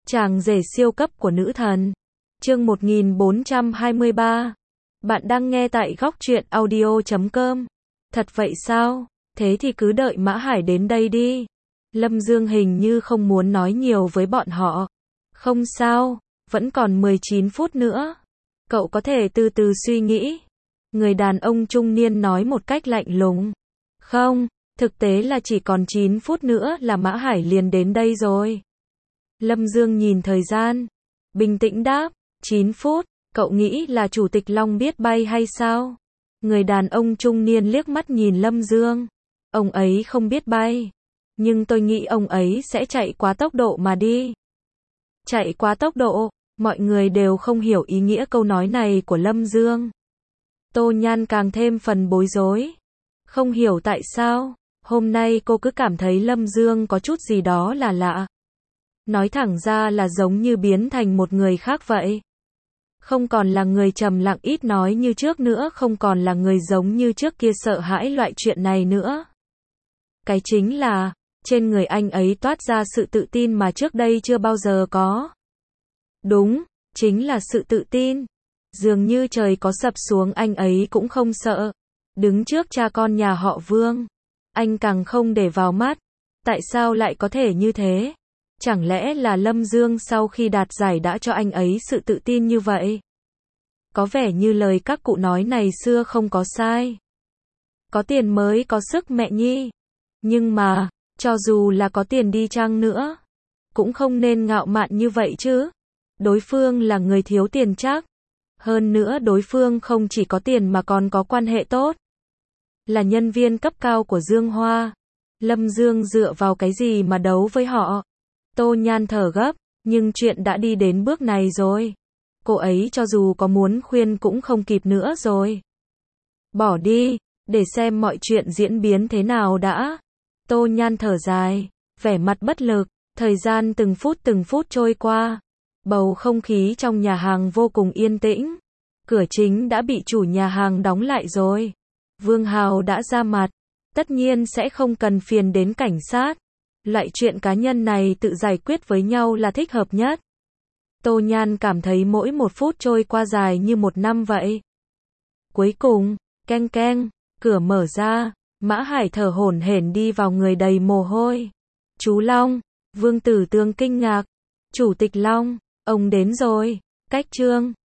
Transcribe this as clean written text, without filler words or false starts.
Chàng rể siêu cấp của nữ thần. Chương 1423. Bạn đang nghe tại góc truyện audio.com. Thật vậy sao? Thế thì cứ đợi Mã Hải đến đây đi. Lâm Dương hình như không muốn nói nhiều với bọn họ. Không sao, vẫn còn 19 phút nữa. Cậu có thể từ từ suy nghĩ. Người đàn ông trung niên nói một cách lạnh lùng. Không, thực tế là chỉ còn 9 phút nữa là Mã Hải liền đến đây rồi. Lâm Dương nhìn thời gian. Bình tĩnh đáp, 9 phút, cậu nghĩ là Chủ tịch Long biết bay hay sao? Người đàn ông trung niên liếc mắt nhìn Lâm Dương. Ông ấy không biết bay. Nhưng tôi nghĩ ông ấy sẽ chạy quá tốc độ mà đi. Chạy quá tốc độ, mọi người đều không hiểu ý nghĩa câu nói này của Lâm Dương. Tô Nhan càng thêm phần bối rối. Không hiểu tại sao, hôm nay cô cứ cảm thấy Lâm Dương có chút gì đó là lạ. Nói thẳng ra là giống như biến thành một người khác vậy. Không còn là người trầm lặng ít nói như trước nữa, không còn là người giống như trước kia sợ hãi loại chuyện này nữa. Cái chính là, trên người anh ấy toát ra sự tự tin mà trước đây chưa bao giờ có. Đúng, chính là sự tự tin. Dường như trời có sập xuống anh ấy cũng không sợ. Đứng trước cha con nhà họ Vương, anh càng không để vào mắt. Tại sao lại có thể như thế? Chẳng lẽ là Lâm Dương sau khi đạt giải đã cho anh ấy sự tự tin như vậy? Có vẻ như lời các cụ nói ngày xưa không có sai. Có tiền mới có sức mẹ nhi. Nhưng mà, cho dù là có tiền đi chăng nữa, cũng không nên ngạo mạn như vậy chứ. Đối phương là người thiếu tiền chắc. Hơn nữa đối phương không chỉ có tiền mà còn có quan hệ tốt. Là nhân viên cấp cao của Dương Hoa. Lâm Dương dựa vào cái gì mà đấu với họ? Tô Nhan thở gấp, nhưng chuyện đã đi đến bước này rồi. Cô ấy cho dù có muốn khuyên cũng không kịp nữa rồi. Bỏ đi, để xem mọi chuyện diễn biến thế nào đã. Tô Nhan thở dài, vẻ mặt bất lực, thời gian từng phút trôi qua. Bầu không khí trong nhà hàng vô cùng yên tĩnh. Cửa chính đã bị chủ nhà hàng đóng lại rồi. Vương Hào đã ra mặt, tất nhiên sẽ không cần phiền đến cảnh sát. Loại chuyện cá nhân này tự giải quyết với nhau là thích hợp nhất. Tô Nhan cảm thấy mỗi một phút trôi qua dài như một năm vậy. Cuối cùng, keng keng, cửa mở ra, Mã Hải thở hổn hển đi vào, người đầy mồ hôi. Chú Long, Vương Tử Tương kinh ngạc. Chủ tịch Long, ông đến rồi. Cách Trương,